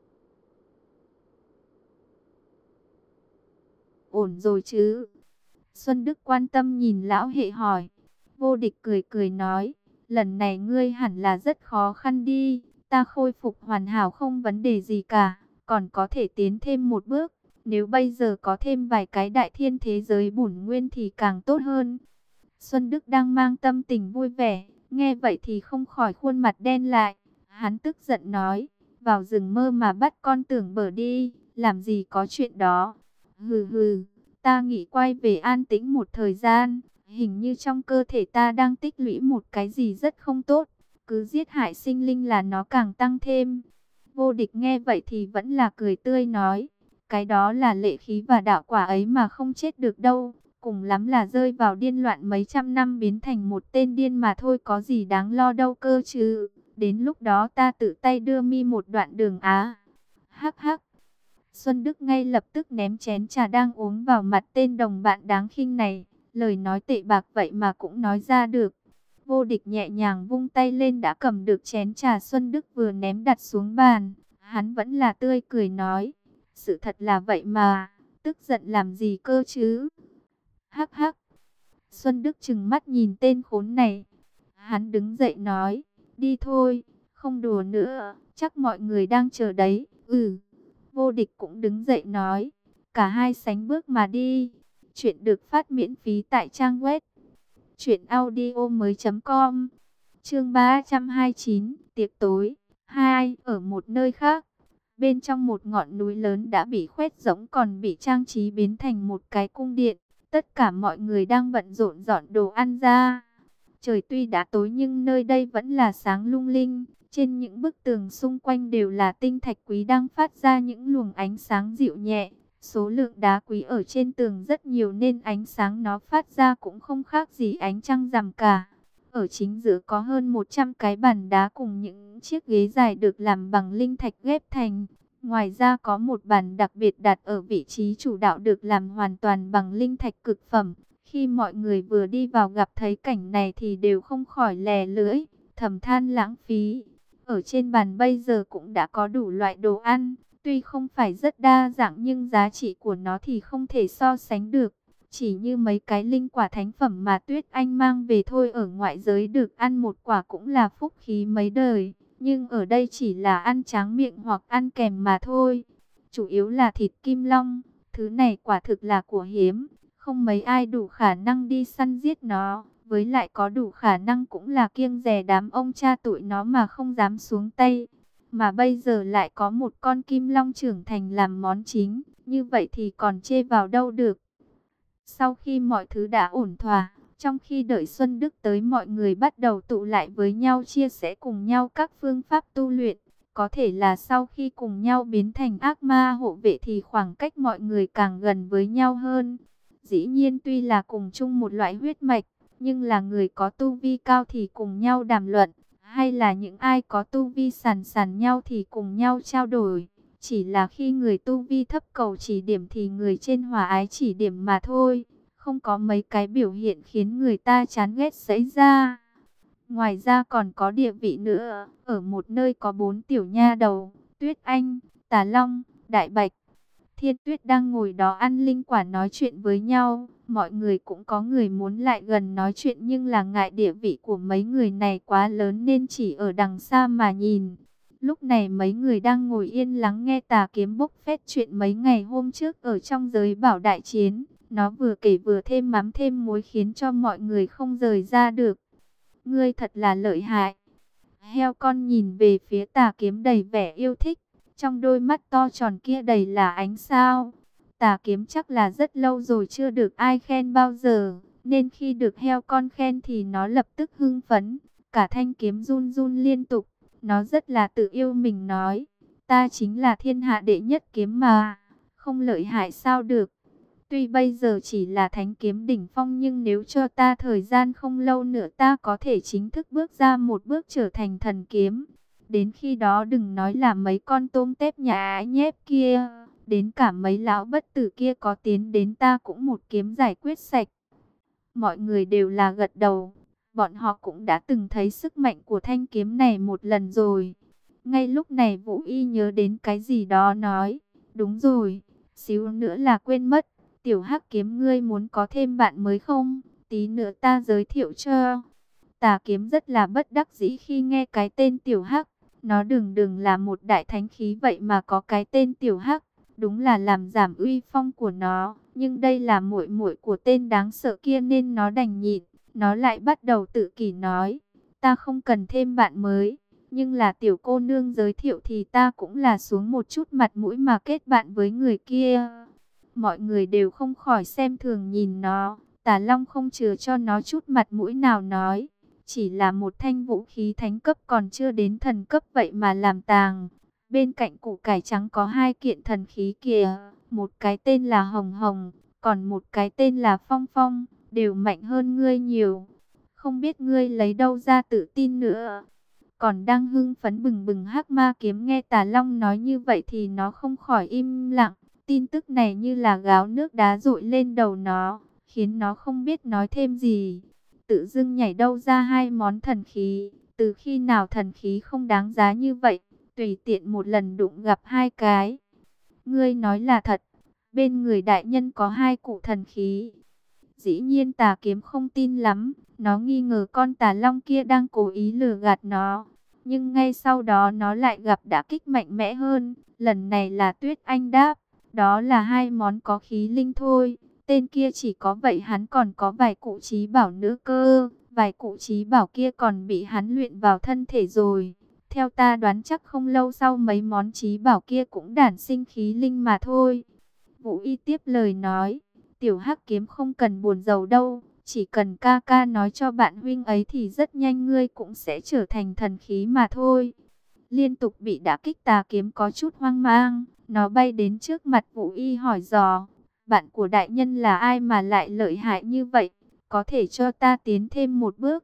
ổn rồi chứ? Xuân Đức quan tâm nhìn lão hệ hỏi. Vô Địch cười cười nói, lần này ngươi hẳn là rất khó khăn đi. Ta khôi phục hoàn hảo không vấn đề gì cả, còn có thể tiến thêm một bước. Nếu bây giờ có thêm vài cái đại thiên thế giới bổn nguyên thì càng tốt hơn. Xuân Đức đang mang tâm tình vui vẻ, nghe vậy thì không khỏi khuôn mặt đen lại. Hắn tức giận nói, vào rừng mơ mà bắt con tưởng bở đi, làm gì có chuyện đó. Hừ hừ, ta nghĩ quay về an tĩnh một thời gian, hình như trong cơ thể ta đang tích lũy một cái gì rất không tốt. Cứ giết hại sinh linh là nó càng tăng thêm. Vô Địch nghe vậy thì vẫn là cười tươi nói, cái đó là lệ khí và đạo quả ấy mà không chết được đâu. Cùng lắm là rơi vào điên loạn mấy trăm năm biến thành một tên điên mà thôi, có gì đáng lo đâu cơ chứ. Đến lúc đó ta tự tay đưa mi một đoạn đường á. Hắc hắc. Xuân Đức ngay lập tức ném chén trà đang uống vào mặt tên đồng bạn đáng khinh này. Lời nói tệ bạc vậy mà cũng nói ra được. Vô Địch nhẹ nhàng vung tay lên đã cầm được chén trà Xuân Đức vừa ném đặt xuống bàn. Hắn vẫn là tươi cười nói, sự thật là vậy mà, tức giận làm gì cơ chứ? Hắc hắc. Xuân Đức trừng mắt nhìn tên khốn này. Hắn đứng dậy nói, đi thôi, không đùa nữa, chắc mọi người đang chờ đấy. Ừ. Vô Địch cũng đứng dậy nói, cả hai sánh bước mà đi. Chuyện được phát miễn phí tại trang web truyện audio mới chấm com. Chương ba trăm hai mươi chín, tiệc tối. Hai, ở một nơi khác, bên trong một ngọn núi lớn đã bị khoét rỗng còn bị trang trí biến thành một cái cung điện. Tất cả mọi người đang bận rộn dọn đồ ăn ra. Trời tuy đã tối nhưng nơi đây vẫn là sáng lung linh. Trên những bức tường xung quanh đều là tinh thạch quý đang phát ra những luồng ánh sáng dịu nhẹ. Số lượng đá quý ở trên tường rất nhiều nên ánh sáng nó phát ra cũng không khác gì ánh trăng rằm cả. Ở chính giữa có hơn một trăm cái bàn đá cùng những chiếc ghế dài được làm bằng linh thạch ghép thành. Ngoài ra có một bàn đặc biệt đặt ở vị trí chủ đạo được làm hoàn toàn bằng linh thạch cực phẩm. Khi mọi người vừa đi vào gặp thấy cảnh này thì đều không khỏi lè lưỡi, thầm than lãng phí. Ở trên bàn bây giờ cũng đã có đủ loại đồ ăn, tuy không phải rất đa dạng nhưng giá trị của nó thì không thể so sánh được. Chỉ như mấy cái linh quả thánh phẩm mà Tuyết Anh mang về thôi, ở ngoại giới được ăn một quả cũng là phúc khí mấy đời. Nhưng ở đây chỉ là ăn tráng miệng hoặc ăn kèm mà thôi. Chủ yếu là thịt kim long, thứ này quả thực là của hiếm. Không mấy ai đủ khả năng đi săn giết nó. Với lại có đủ khả năng cũng là kiêng dè đám ông cha tụi nó mà không dám xuống tay. Mà bây giờ lại có một con kim long trưởng thành làm món chính. Như vậy thì còn chê vào đâu được. Sau khi mọi thứ đã ổn thỏa, trong khi đợi Xuân Đức tới, mọi người bắt đầu tụ lại với nhau chia sẻ cùng nhau các phương pháp tu luyện. Có thể là sau khi cùng nhau biến thành ác ma hộ vệ thì khoảng cách mọi người càng gần với nhau hơn. Dĩ nhiên tuy là cùng chung một loại huyết mạch, nhưng là người có tu vi cao thì cùng nhau đàm luận, hay là những ai có tu vi sàn sàn nhau thì cùng nhau trao đổi. Chỉ là khi người tu vi thấp cầu chỉ điểm thì người trên hòa ái chỉ điểm mà thôi. Không có mấy cái biểu hiện khiến người ta chán ghét xảy ra. Ngoài ra còn có địa vị nữa. Ở một nơi có bốn tiểu nha đầu, Tuyết Anh, Tà Long, Đại Bạch, Thiên Tuyết đang ngồi đó ăn linh quả nói chuyện với nhau. Mọi người cũng có người muốn lại gần nói chuyện nhưng là ngại địa vị của mấy người này quá lớn nên chỉ ở đằng xa mà nhìn. Lúc này mấy người đang ngồi yên lắng nghe Tà Kiếm bốc phét chuyện mấy ngày hôm trước ở trong giới bảo đại chiến. Nó vừa kể vừa thêm mắm thêm muối khiến cho mọi người không rời ra được. Ngươi thật là lợi hại. Heo con nhìn về phía Tà Kiếm đầy vẻ yêu thích. Trong đôi mắt to tròn kia đầy là ánh sao. Tà Kiếm chắc là rất lâu rồi chưa được ai khen bao giờ. Nên khi được heo con khen thì nó lập tức hưng phấn. Cả thanh kiếm run run liên tục. Nó rất là tự yêu mình nói. Ta chính là thiên hạ đệ nhất kiếm mà. Không lợi hại sao được. Tuy bây giờ chỉ là thánh kiếm đỉnh phong nhưng nếu cho ta thời gian không lâu nữa ta có thể chính thức bước ra một bước trở thành thần kiếm. Đến khi đó đừng nói là mấy con tôm tép nhà ái nhép kia. Đến cả mấy lão bất tử kia có tiến đến ta cũng một kiếm giải quyết sạch. Mọi người đều là gật đầu. Bọn họ cũng đã từng thấy sức mạnh của thanh kiếm này một lần rồi. Ngay lúc này Vũ Y nhớ đến cái gì đó nói. Đúng rồi, xíu nữa là quên mất. Tiểu Hắc Kiếm, ngươi muốn có thêm bạn mới không? Tí nữa ta giới thiệu cho. Tà Kiếm rất là bất đắc dĩ khi nghe cái tên Tiểu Hắc. Nó đừng đừng là một đại thánh khí vậy mà có cái tên Tiểu Hắc. Đúng là làm giảm uy phong của nó. Nhưng đây là muội muội của tên đáng sợ kia nên nó đành nhịn. Nó lại bắt đầu tự kỷ nói. Ta không cần thêm bạn mới. Nhưng là tiểu cô nương giới thiệu thì ta cũng là xuống một chút mặt mũi mà kết bạn với người kia. Mọi người đều không khỏi xem thường nhìn nó. Tà Long không chừa cho nó chút mặt mũi nào nói. Chỉ là một thanh vũ khí thánh cấp còn chưa đến thần cấp vậy mà làm tàng. Bên cạnh củ cải trắng có hai kiện thần khí kìa. Một cái tên là Hồng Hồng, còn một cái tên là Phong Phong. Đều mạnh hơn ngươi nhiều. Không biết ngươi lấy đâu ra tự tin nữa. Còn đang hưng phấn bừng bừng Hắc Ma Kiếm nghe Tà Long nói như vậy thì nó không khỏi im lặng. Tin tức này như là gáo nước đá dội lên đầu nó, khiến nó không biết nói thêm gì. Tự dưng nhảy đâu ra hai món thần khí, từ khi nào thần khí không đáng giá như vậy. tùy tiện một lần đụng gặp hai cái. Ngươi nói là thật, bên người đại nhân có hai cụ thần khí. Dĩ nhiên Tà Kiếm không tin lắm, nó nghi ngờ con tà long kia đang cố ý lừa gạt nó. Nhưng ngay sau đó nó lại gặp đả kích mạnh mẽ hơn, lần này là Tuyết Anh đáp, đó là hai món có khí linh thôi. Tên kia chỉ có vậy, hắn còn có vài cụ trí bảo nữa cơ, vài cụ trí bảo kia còn bị hắn luyện vào thân thể rồi. Theo ta đoán chắc không lâu sau mấy món trí bảo kia cũng đản sinh khí linh mà thôi. Vũ Y tiếp lời nói, Tiểu Hắc Kiếm không cần buồn rầu đâu, chỉ cần ca ca nói cho bạn huynh ấy thì rất nhanh ngươi cũng sẽ trở thành thần khí mà thôi. Liên tục bị đả kích, Tà Kiếm có chút hoang mang, nó bay đến trước mặt Vũ Y hỏi dò, bạn của đại nhân là ai mà lại lợi hại như vậy, có thể cho ta tiến thêm một bước?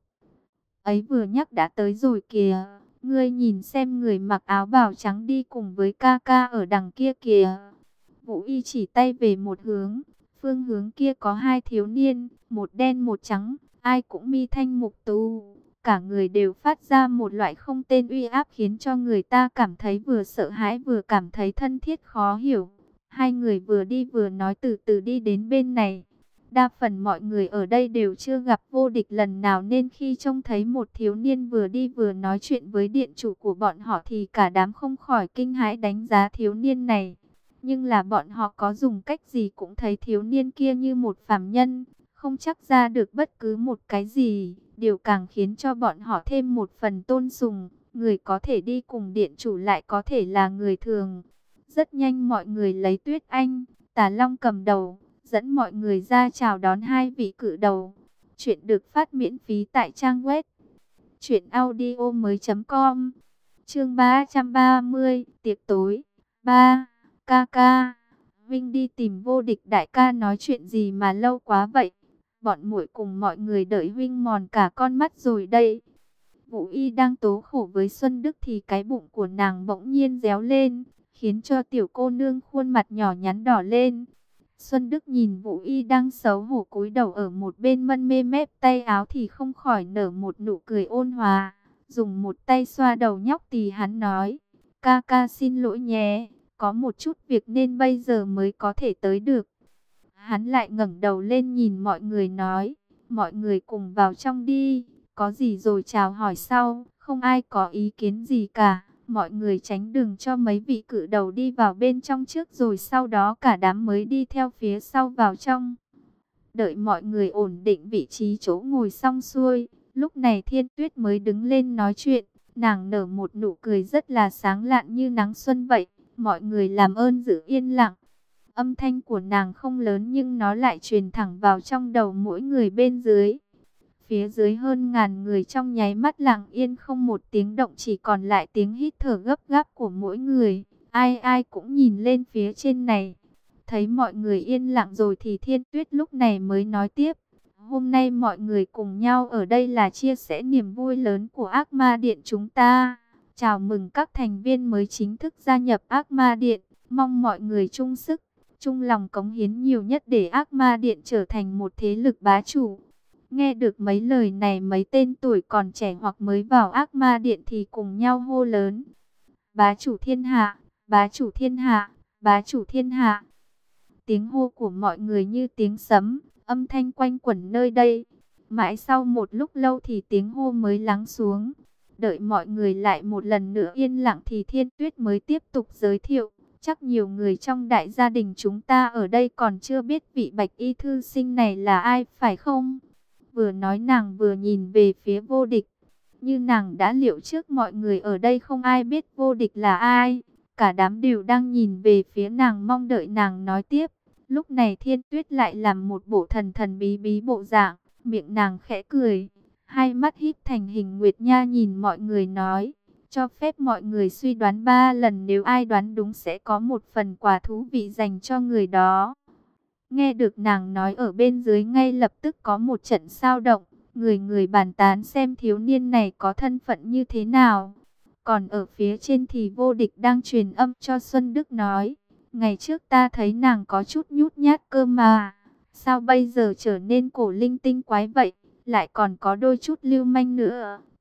Ấy vừa nhắc đã tới rồi kìa, ngươi nhìn xem người mặc áo bào trắng đi cùng với ca ca ở đằng kia kìa. Vũ Y chỉ tay về một hướng, phương hướng kia có hai thiếu niên, một đen một trắng, ai cũng mi thanh mục tú. Cả người đều phát ra một loại không tên uy áp khiến cho người ta cảm thấy vừa sợ hãi vừa cảm thấy thân thiết khó hiểu. Hai người vừa đi vừa nói từ từ đi đến bên này. Đa phần mọi người ở đây đều chưa gặp Vô Địch lần nào nên khi trông thấy một thiếu niên vừa đi vừa nói chuyện với điện chủ của bọn họ thì cả đám không khỏi kinh hãi đánh giá thiếu niên này. Nhưng là bọn họ có dùng cách gì cũng thấy thiếu niên kia như một phàm nhân, không chắc ra được bất cứ một cái gì. Điều càng khiến cho bọn họ thêm một phần tôn sùng, người có thể đi cùng điện chủ lại có thể là người thường. Rất nhanh mọi người lấy Tuyết Anh, Tà Long cầm đầu, dẫn mọi người ra chào đón hai vị cự đầu. Chuyện được phát miễn phí tại trang web truyện audio mới chấm com. Chương ba trăm ba mươi, tiệc tối. ba. Ca ca, Vinh đi tìm Vô Địch đại ca nói chuyện gì mà lâu quá vậy? Bọn muội cùng mọi người đợi huynh mòn cả con mắt rồi đây. Vũ Y đang tố khổ với Xuân Đức thì cái bụng của nàng bỗng nhiên réo lên, khiến cho tiểu cô nương khuôn mặt nhỏ nhắn đỏ lên. Xuân Đức nhìn Vũ Y đang xấu hổ cúi đầu ở một bên mân mê mép tay áo thì không khỏi nở một nụ cười ôn hòa, dùng một tay xoa đầu nhóc tì hắn nói, ca ca xin lỗi nhé, có một chút việc nên bây giờ mới có thể tới được. Hắn lại ngẩng đầu lên nhìn mọi người nói, mọi người cùng vào trong đi, có gì rồi chào hỏi sau, không ai có ý kiến gì cả. Mọi người tránh đường cho mấy vị cự đầu đi vào bên trong trước rồi sau đó cả đám mới đi theo phía sau vào trong. Đợi mọi người ổn định vị trí chỗ ngồi xong xuôi, lúc này Thiên Tuyết mới đứng lên nói chuyện, nàng nở một nụ cười rất là sáng lạn như nắng xuân vậy. Mọi người làm ơn giữ yên lặng. Âm thanh của nàng không lớn nhưng nó lại truyền thẳng vào trong đầu mỗi người bên dưới. Phía dưới hơn ngàn người trong nháy mắt lặng yên không một tiếng động, chỉ còn lại tiếng hít thở gấp gáp của mỗi người. Ai ai cũng nhìn lên phía trên này. Thấy mọi người yên lặng rồi thì Thiên Tuyết lúc này mới nói tiếp. Hôm nay mọi người cùng nhau ở đây là chia sẻ niềm vui lớn của Ác Ma Điện chúng ta. Chào mừng các thành viên mới chính thức gia nhập Ác Ma Điện. Mong mọi người chung sức, chung lòng cống hiến nhiều nhất để Ác Ma Điện trở thành một thế lực bá chủ. Nghe được mấy lời này, mấy tên tuổi còn trẻ hoặc mới vào Ác Ma Điện thì cùng nhau hô lớn. Bá chủ thiên hạ, bá chủ thiên hạ, bá chủ thiên hạ. Tiếng hô của mọi người như tiếng sấm, âm thanh quanh quẩn nơi đây. Mãi sau một lúc lâu thì tiếng hô mới lắng xuống. Đợi mọi người lại một lần nữa yên lặng thì Thiên Tuyết mới tiếp tục giới thiệu. Chắc nhiều người trong đại gia đình chúng ta ở đây còn chưa biết vị Bạch Y thư sinh này là ai phải không? Vừa nói nàng vừa nhìn về phía Vô Địch. Như nàng đã liệu trước mọi người ở đây không ai biết Vô Địch là ai. Cả đám đều đang nhìn về phía nàng mong đợi nàng nói tiếp. Lúc này Thiên Tuyết lại làm một bộ thần thần bí bí bộ dạng, miệng nàng khẽ cười. Hai mắt híp thành hình nguyệt nha nhìn mọi người nói, cho phép mọi người suy đoán ba lần, nếu ai đoán đúng sẽ có một phần quà thú vị dành cho người đó. Nghe được nàng nói, ở bên dưới ngay lập tức có một trận xao động, người người bàn tán xem thiếu niên này có thân phận như thế nào. Còn ở phía trên thì Vô Địch đang truyền âm cho Xuân Đức nói, ngày trước ta thấy nàng có chút nhút nhát cơ mà, sao bây giờ trở nên cổ linh tinh quái vậy? Lại còn có đôi chút lưu manh nữa.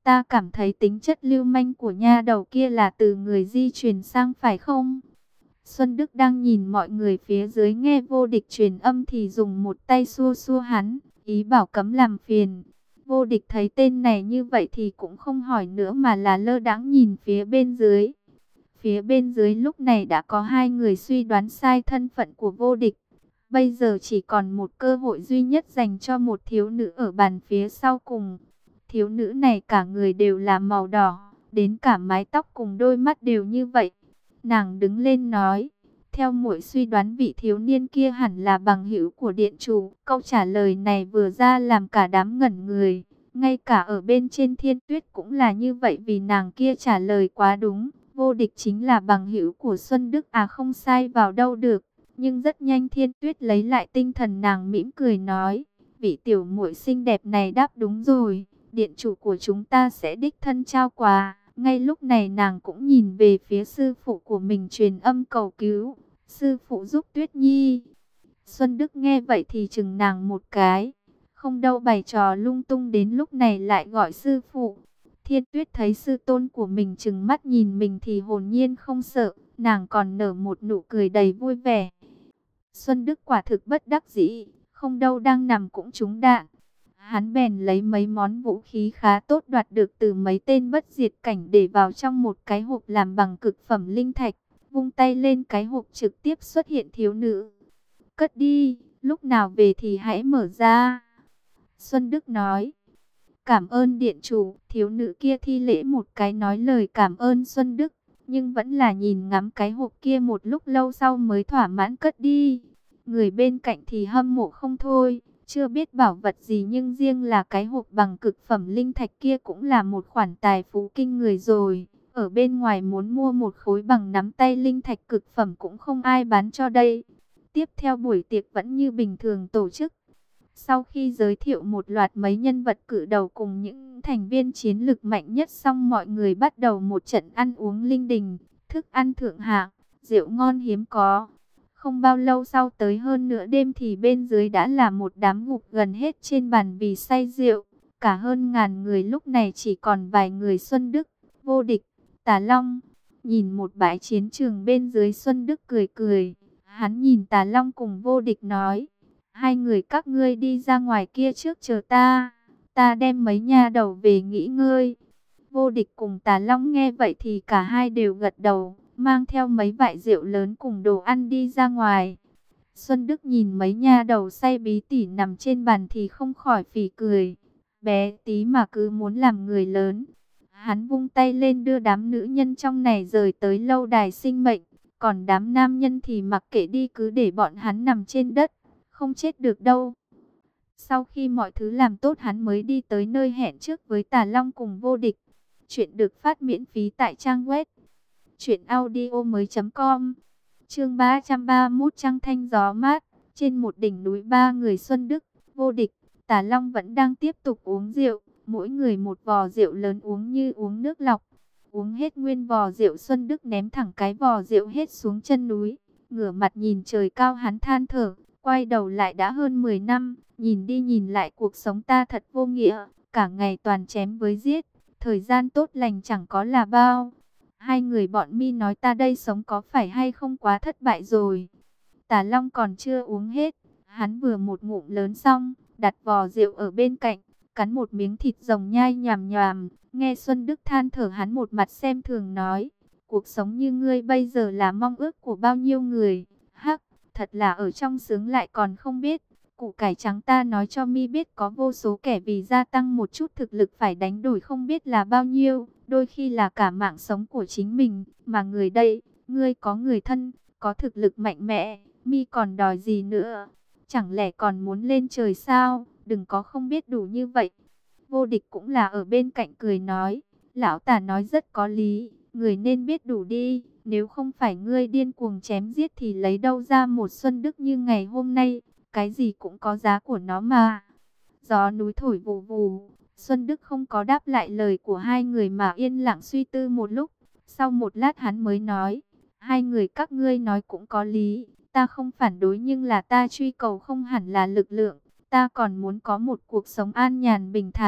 Ta cảm thấy tính chất lưu manh của nha đầu kia là từ người di truyền sang phải không? Xuân Đức đang nhìn mọi người phía dưới nghe Vô Địch truyền âm thì dùng một tay xua xua hắn, ý bảo cấm làm phiền. Vô Địch thấy tên này như vậy thì cũng không hỏi nữa mà là lơ đãng nhìn phía bên dưới. Phía bên dưới lúc này đã có hai người suy đoán sai thân phận của Vô Địch. Bây giờ chỉ còn một cơ hội duy nhất dành cho một thiếu nữ ở bàn phía sau cùng. Thiếu nữ này cả người đều là màu đỏ, đến cả mái tóc cùng đôi mắt đều như vậy. Nàng đứng lên nói, theo muội suy đoán vị thiếu niên kia hẳn là bằng hữu của điện chủ. Câu trả lời này vừa ra làm cả đám ngẩn người, ngay cả ở bên trên Thiên Tuyết cũng là như vậy vì nàng kia trả lời quá đúng. Vô Địch chính là bằng hữu của Xuân Đức à, không sai vào đâu được. Nhưng rất nhanh Thiên Tuyết lấy lại tinh thần, nàng mỉm cười nói, vị tiểu muội xinh đẹp này đáp đúng rồi, điện chủ của chúng ta sẽ đích thân trao quà. Ngay lúc này nàng cũng nhìn về phía sư phụ của mình truyền âm cầu cứu, sư phụ giúp Tuyết Nhi. Xuân Đức nghe vậy thì chừng nàng một cái, không đâu bày trò lung tung đến lúc này lại gọi sư phụ. Thiên Tuyết thấy sư tôn của mình chừng mắt nhìn mình thì hồn nhiên không sợ, nàng còn nở một nụ cười đầy vui vẻ. Xuân Đức quả thực bất đắc dĩ, không đâu đang nằm cũng trúng đạn. Hắn bèn lấy mấy món vũ khí khá tốt đoạt được từ mấy tên bất diệt cảnh để vào trong một cái hộp làm bằng cực phẩm linh thạch. Vung tay lên cái hộp trực tiếp xuất hiện thiếu nữ. Cất đi, lúc nào về thì hãy mở ra. Xuân Đức nói. Cảm ơn điện chủ. Thiếu nữ kia thi lễ một cái nói lời cảm ơn Xuân Đức, nhưng vẫn là nhìn ngắm cái hộp kia một lúc lâu sau mới thỏa mãn cất đi. Người bên cạnh thì hâm mộ không thôi. Chưa biết bảo vật gì nhưng riêng là cái hộp bằng cực phẩm linh thạch kia cũng là một khoản tài phú kinh người rồi. Ở bên ngoài muốn mua một khối bằng nắm tay linh thạch cực phẩm cũng không ai bán cho đây. Tiếp theo buổi tiệc vẫn như bình thường tổ chức. Sau khi giới thiệu một loạt mấy nhân vật cự đầu cùng những thành viên chiến lực mạnh nhất xong, mọi người bắt đầu một trận ăn uống linh đình, thức ăn thượng hạng, rượu ngon hiếm có. Không bao lâu sau tới hơn nửa đêm thì bên dưới đã là một đám gục gần hết trên bàn vì say rượu. Cả hơn ngàn người lúc này chỉ còn vài người Xuân Đức, Vô Địch, Tà Long. Nhìn một bãi chiến trường bên dưới, Xuân Đức cười cười. Hắn nhìn Tà Long cùng Vô Địch nói, hai người các ngươi đi ra ngoài kia trước chờ ta, ta đem mấy nha đầu về nghỉ ngơi. Vô Địch cùng Tà Long nghe vậy thì cả hai đều gật đầu, mang theo mấy vại rượu lớn cùng đồ ăn đi ra ngoài. Xuân Đức nhìn mấy nha đầu say bí tỉ nằm trên bàn thì không khỏi phì cười. Bé tí mà cứ muốn làm người lớn. Hắn vung tay lên đưa đám nữ nhân trong này rời tới lâu đài sinh mệnh. Còn đám nam nhân thì mặc kệ đi, cứ để bọn hắn nằm trên đất, không chết được đâu. Sau khi mọi thứ làm tốt hắn mới đi tới nơi hẹn trước với Tà Long cùng Vô Địch. Chuyện được phát miễn phí tại trang web truyện audio mới chấm com. Chương ba trăm ba mươi mốt trăng thanh gió mát. Trên một đỉnh núi, ba người Xuân Đức, Vô Địch, Tà Long vẫn đang tiếp tục uống rượu. Mỗi người một vò rượu lớn uống như uống nước lọc. Uống hết nguyên vò rượu, Xuân Đức ném thẳng cái vò rượu hết xuống chân núi. Ngửa mặt nhìn trời cao hắn than thở. Quay đầu lại đã hơn mười năm. Nhìn đi nhìn lại cuộc sống ta thật vô nghĩa. Cả ngày toàn chém với giết. Thời gian tốt lành chẳng có là bao. Hai người bọn mi nói ta đây sống có phải hay không quá thất bại rồi. Tà Long còn chưa uống hết. Hắn vừa một ngụm lớn xong, đặt vò rượu ở bên cạnh, cắn một miếng thịt rồng nhai nhàm nhàm. Nghe Xuân Đức than thở, hắn một mặt xem thường nói, cuộc sống như ngươi bây giờ là mong ước của bao nhiêu người. Hắc, thật là ở trong sướng lại còn không biết. Củ cải trắng ta nói cho mi biết, có vô số kẻ vì gia tăng một chút thực lực phải đánh đổi không biết là bao nhiêu, đôi khi là cả mạng sống của chính mình. Mà người đây, ngươi có người thân, có thực lực mạnh mẽ, mi còn đòi gì nữa? Chẳng lẽ còn muốn lên trời sao? Đừng có không biết đủ như vậy. Vô Địch cũng là ở bên cạnh cười nói, lão Tả nói rất có lý, người nên biết đủ đi. Nếu không phải ngươi điên cuồng chém giết thì lấy đâu ra một Xuân Đức như ngày hôm nay. Cái gì cũng có giá của nó mà. Gió núi thổi vù vù. Xuân Đức không có đáp lại lời của hai người mà yên lặng suy tư một lúc. Sau một lát hắn mới nói, hai người các ngươi nói cũng có lý. Ta không phản đối, nhưng là ta truy cầu không hẳn là lực lượng. Ta còn muốn có một cuộc sống an nhàn bình thản.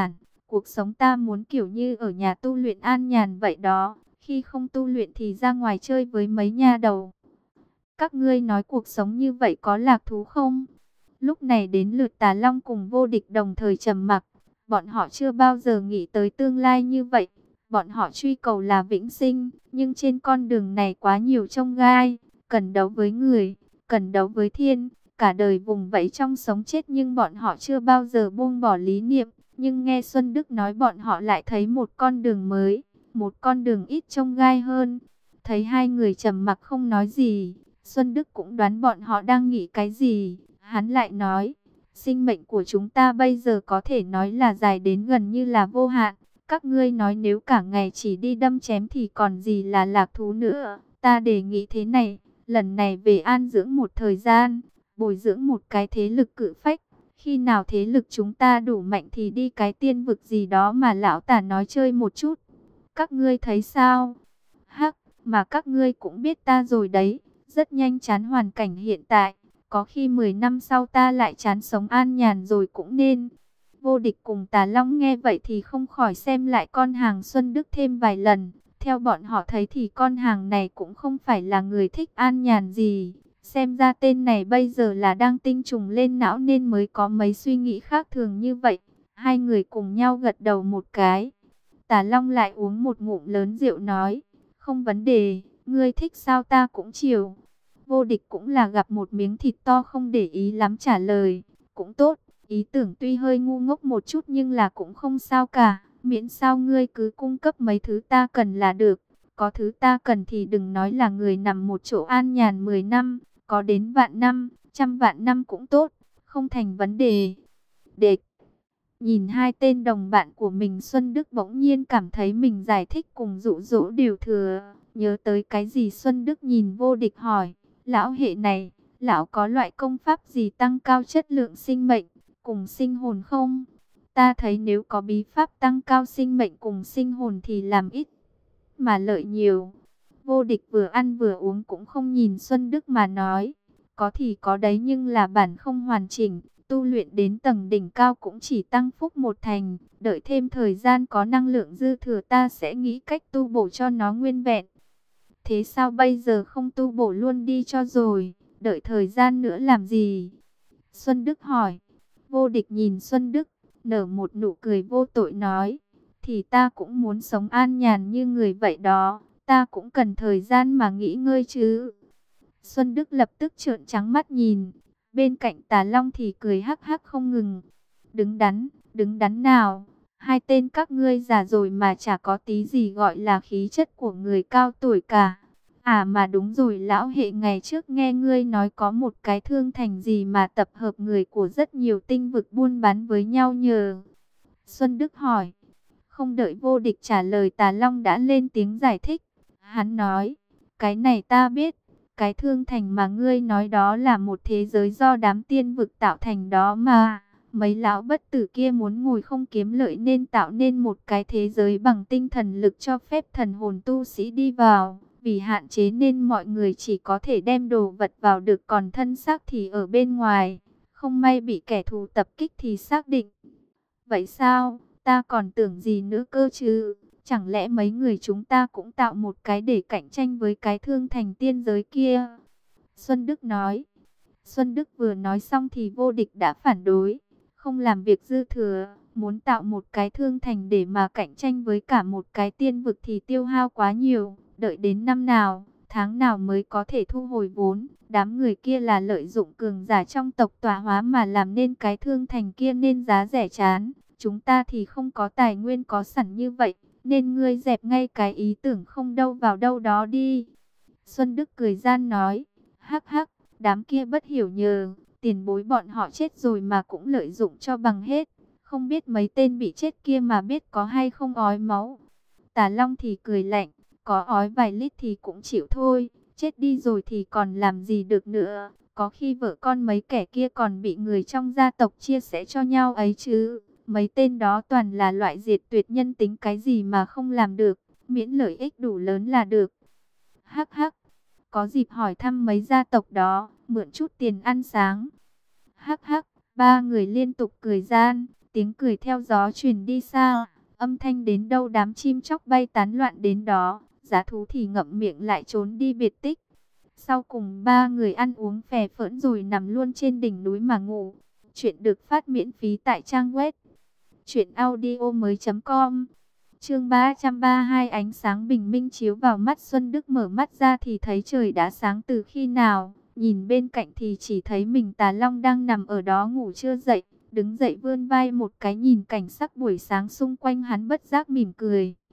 Cuộc sống ta muốn kiểu như ở nhà tu luyện an nhàn vậy đó. Khi không tu luyện thì ra ngoài chơi với mấy nha đầu. Các ngươi nói cuộc sống như vậy có lạc thú không? Lúc này đến lượt Tà Long cùng Vô Địch đồng thời trầm mặc. Bọn họ chưa bao giờ nghĩ tới tương lai như vậy. Bọn họ truy cầu là vĩnh sinh, nhưng trên con đường này quá nhiều chông gai. Cần đấu với người, cần đấu với thiên, cả đời vùng vẫy trong sống chết, nhưng bọn họ chưa bao giờ buông bỏ lý niệm. Nhưng nghe Xuân Đức nói, bọn họ lại thấy một con đường mới, một con đường ít chông gai hơn. Thấy hai người trầm mặc không nói gì, Xuân Đức cũng đoán bọn họ đang nghĩ cái gì. Hắn lại nói, sinh mệnh của chúng ta bây giờ có thể nói là dài đến gần như là vô hạn. Các ngươi nói nếu cả ngày chỉ đi đâm chém thì còn gì là lạc thú nữa. Ta đề nghị thế này, lần này về an dưỡng một thời gian, bồi dưỡng một cái thế lực cự phách. Khi nào thế lực chúng ta đủ mạnh thì đi cái tiên vực gì đó mà lão Tả nói chơi một chút. Các ngươi thấy sao? Hắc, mà các ngươi cũng biết ta rồi đấy. Rất nhanh chán hoàn cảnh hiện tại. Có khi mười năm sau ta lại chán sống an nhàn rồi cũng nên. Vô Địch cùng Tà Long nghe vậy thì không khỏi xem lại con hàng Xuân Đức thêm vài lần. Theo bọn họ thấy thì con hàng này cũng không phải là người thích an nhàn gì. Xem ra tên này bây giờ là đang tinh trùng lên não nên mới có mấy suy nghĩ khác thường như vậy. Hai người cùng nhau gật đầu một cái. Tà Long lại uống một ngụm lớn rượu nói, không vấn đề, ngươi thích sao ta cũng chiều. Vô Địch cũng là gặp một miếng thịt to không để ý lắm trả lời, cũng tốt, ý tưởng tuy hơi ngu ngốc một chút nhưng là cũng không sao cả, miễn sao ngươi cứ cung cấp mấy thứ ta cần là được. Có thứ ta cần thì đừng nói là người nằm một chỗ an nhàn mười năm, có đến vạn năm, trăm vạn năm cũng tốt, không thành vấn đề. Địch nhìn hai tên đồng bạn của mình, Xuân Đức bỗng nhiên cảm thấy mình giải thích cùng dụ dỗ đều thừa. Nhớ tới cái gì Xuân Đức nhìn Vô Địch hỏi, lão hệ này, lão có loại công pháp gì tăng cao chất lượng sinh mệnh cùng sinh hồn không? Ta thấy nếu có bí pháp tăng cao sinh mệnh cùng sinh hồn thì làm ít mà lợi nhiều. Vô Địch vừa ăn vừa uống cũng không nhìn Xuân Đức mà nói, có thì có đấy nhưng là bản không hoàn chỉnh. Tu luyện đến tầng đỉnh cao cũng chỉ tăng phúc một thành, đợi thêm thời gian có năng lượng dư thừa ta sẽ nghĩ cách tu bổ cho nó nguyên vẹn. Thế sao bây giờ không tu bổ luôn đi cho rồi, đợi thời gian nữa làm gì? Xuân Đức hỏi. Vô Địch nhìn Xuân Đức, nở một nụ cười vô tội nói, thì ta cũng muốn sống an nhàn như người vậy đó, ta cũng cần thời gian mà nghỉ ngơi chứ. Xuân Đức lập tức trợn trắng mắt nhìn. Bên cạnh Tà Long thì cười hắc hắc không ngừng. Đứng đắn, đứng đắn nào. Hai tên các ngươi già rồi mà chả có tí gì gọi là khí chất của người cao tuổi cả. À mà đúng rồi, lão hệ ngày trước nghe ngươi nói có một cái thương thành gì mà tập hợp người của rất nhiều tinh vực buôn bán với nhau nhờ. Xuân Đức hỏi. Không đợi Vô Địch trả lời, Tà Long đã lên tiếng giải thích. Hắn nói, cái này ta biết. Cái thương thành mà ngươi nói đó là một thế giới do đám tiên vực tạo thành đó mà. Mấy lão bất tử kia muốn ngồi không kiếm lợi nên tạo nên một cái thế giới bằng tinh thần lực cho phép thần hồn tu sĩ đi vào. Vì hạn chế nên mọi người chỉ có thể đem đồ vật vào được, còn thân xác thì ở bên ngoài. Không may bị kẻ thù tập kích thì xác định. Vậy sao? Ta còn tưởng gì nữa cơ chứ? Chẳng lẽ mấy người chúng ta cũng tạo một cái để cạnh tranh với cái thương thành tiên giới kia? Xuân Đức nói. Xuân Đức vừa nói xong thì Vô Địch đã phản đối. Không làm việc dư thừa, muốn tạo một cái thương thành để mà cạnh tranh với cả một cái tiên vực thì tiêu hao quá nhiều. Đợi đến năm nào, tháng nào mới có thể thu hồi vốn. Đám người kia là lợi dụng cường giả trong tộc tọa hóa mà làm nên cái thương thành kia nên giá rẻ chán. Chúng ta thì không có tài nguyên có sẵn như vậy, nên ngươi dẹp ngay cái ý tưởng không đâu vào đâu đó đi. Xuân Đức cười gian nói, hắc hắc, đám kia bất hiểu nhờ, tiền bối bọn họ chết rồi mà cũng lợi dụng cho bằng hết. Không biết mấy tên bị chết kia mà biết có hay không ói máu. Tà Long thì cười lạnh, có ói vài lít thì cũng chịu thôi, chết đi rồi thì còn làm gì được nữa. Có khi vợ con mấy kẻ kia còn bị người trong gia tộc chia sẻ cho nhau ấy chứ. Mấy tên đó toàn là loại diệt tuyệt nhân tính, cái gì mà không làm được, miễn lợi ích đủ lớn là được. Hắc hắc, có dịp hỏi thăm mấy gia tộc đó, mượn chút tiền ăn sáng. Hắc hắc, ba người liên tục cười gian, tiếng cười theo gió truyền đi xa, âm thanh đến đâu đám chim chóc bay tán loạn đến đó, dã thú thì ngậm miệng lại trốn đi biệt tích. Sau cùng ba người ăn uống phè phỡn rồi nằm luôn trên đỉnh núi mà ngủ. Chuyện được phát miễn phí tại trang web truyện audio mới.com. Chương ba trăm ba mươi hai, ánh sáng bình minh chiếu vào mắt. Xuân Đức mở mắt ra thì thấy trời đã sáng từ khi nào. Nhìn bên cạnh thì chỉ thấy mình Tà Long đang nằm ở đó ngủ chưa dậy. Đứng dậy vươn vai một cái nhìn cảnh sắc buổi sáng xung quanh, hắn bất giác mỉm cười.